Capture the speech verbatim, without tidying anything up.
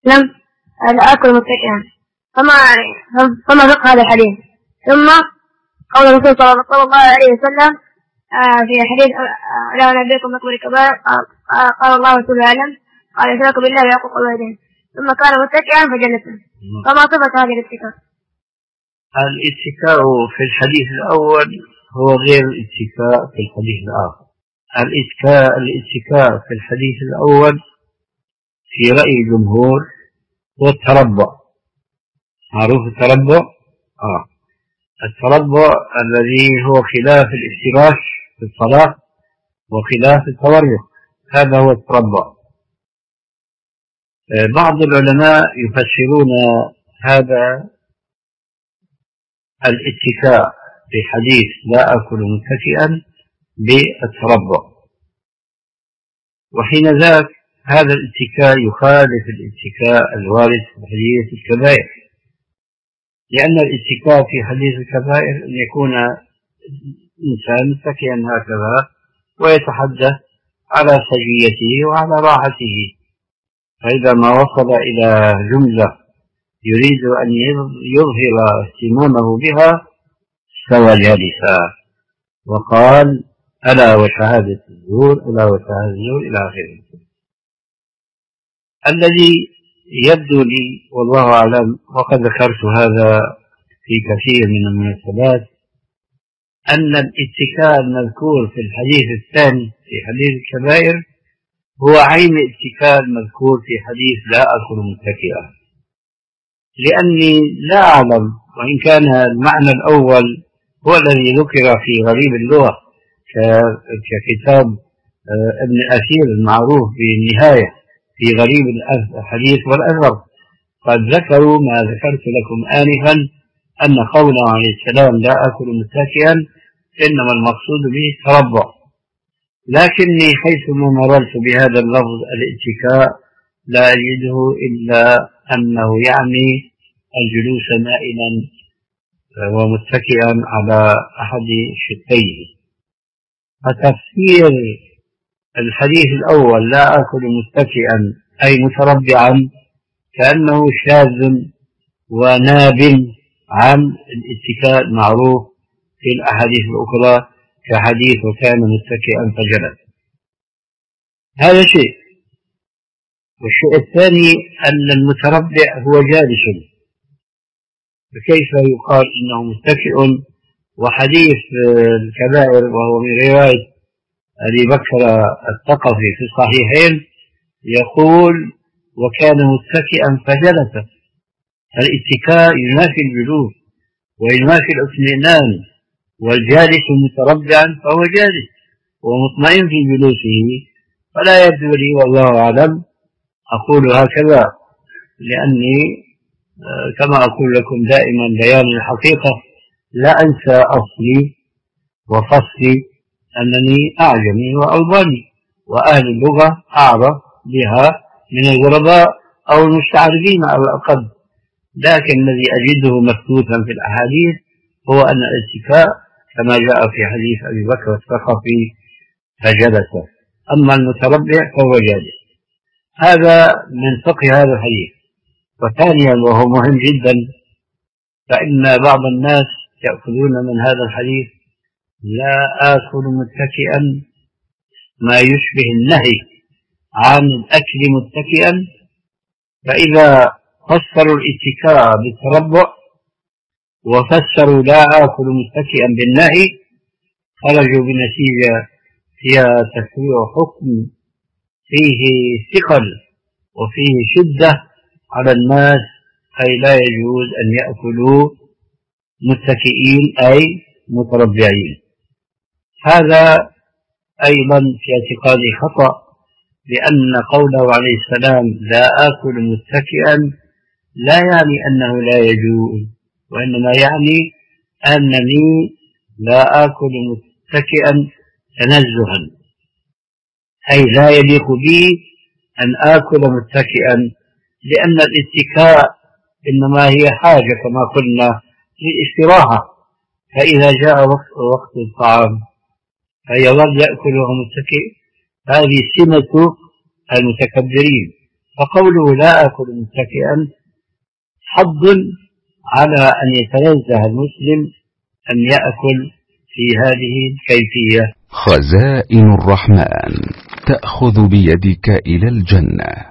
لم آكل متكئا. فما فما فقه هذا الحديث؟ ثم قول الرسول صلى الله عليه وسلم في حديث لا أنبئكم بأكبر الكبائر، قال الله ورسوله أعلم، قال الإشراك بالله وعقوق الوالدين. ثم كان متكئا فجلس. فما صفة هذه الاتكاء؟ الاتكاء في الحديث الأول هو غير الاتكاء في الحديث الآخر. الاتكاء الاتكاء في الحديث الأول في رأي الجمهور هو التربع. معروف التربع؟ آه. التربع الذي هو خلاف الافتراش في الصلاة وخلاف التورق، هذا هو التربع. بعض العلماء يفسرون هذا الاتكاء في حديث لا أكل متكئا بالتربع، وحين ذاك هذا الاتكاء يخالف الاتكاء الوارد في حديث الكبائر، لأن الاتكاء في حديث الكبائر أن يكون إنسان متكئا هكذا ويتحدث على سجيته وعلى راحته، فإذا ما وصل إلى جملة يريد أن يظهر اهتمامه بها استوى جالسا وقال ألا وشهادة الزور ألا وشهادة الزور إلى آخره. الذي يبدو لي والله أعلم، وقد ذكرت هذا في كثير من المناسبات، أن الاتكاء المذكور في الحديث الثاني في حديث الكبائر هو عين الاتكاء المذكور في حديث لا أكل متكئا، لأني لا أعلم، وإن كان المعنى الأول هو الذي ذكر في غريب اللغة ككتاب ابن أثير المعروف بالنهاية في غريب الحديث والأثر، قد ذكروا ما ذكرت لكم آنفا أن قوله عليه السلام لا أكل متكئا إنما المقصود به التربع، لكني حيثما مررت بهذا اللفظ الاتكاء لا أجده إلا أنه يعني الجلوس نائما ومتكئا على أحد شقيه. فتفسير الحديث الأول لا أكل متكئا أي متربعا كأنه شاذ وناب عن الاتكاء المعروف في الأحاديث الأخرى كحديث وكان متكئا فجلس. هذا شيء. والشيء الثاني أن المتربع هو جالس، فكيف يقال إنه متكئ؟ وحديث الكبائر وهو من رواية أبي بكر الثقفي في الصحيحين يقول وكان متكئا فجلس. الاتكاء ينافي الجلوس وينافي الاطمئنان، والجالس متربعا فهو جالس ومطمئن في جلوسه. فلا يبدو لي والله أعلم أقول هكذا، لأني كما أقول لكم دائما بيان الحقيقة لا أنسى أصلي وفصلي أنني أعجمي وألباني، وأهل اللغة أعرف بها من الغرباء أو المستعربين على الأقل، لكن الذي أجده مكتوبا في الأحاديث هو أن الاتكاء كما جاء في حديث أبي بكر الثقفي فجلس، أما المتربع فهو جالس. هذا من فقه هذا الحديث. وثانيا وهو مهم جدا، فإن بعض الناس يأخذون من هذا الحديث لا آكل متكئا ما يشبه النهي عن الأكل متكئا، فإذا فسروا الاتكاء بالتربع وفسروا لا آكل متكئا بالنهي خرجوا بنتيجة هي تفسير حكم فيه ثقل وفيه شدة على الناس، أي لا يجوز أن يأكلوا متكئين أي متربعين. هذا أيضا في اعتقادي خطأ، لأن قوله عليه السلام لا آكل متكئا لا يعني أنه لا يجوز، وإنما يعني أنني لا آكل متكئا تنزها، أي لا يليق بي أن آكل متكئا، لأن الاتكاء إنما هي حاجة كما قلنا للاستراحة، فإذا جاء وقت الطعام فيظل يأكل وهو متكئ، هذه سمة المتكبرين، فقوله لا أكل متكئا حض على أن يتنزه المسلم أن يأكل في هذه الكيفية. خزائن الرحمن تأخذ بيدك إلى الجنة.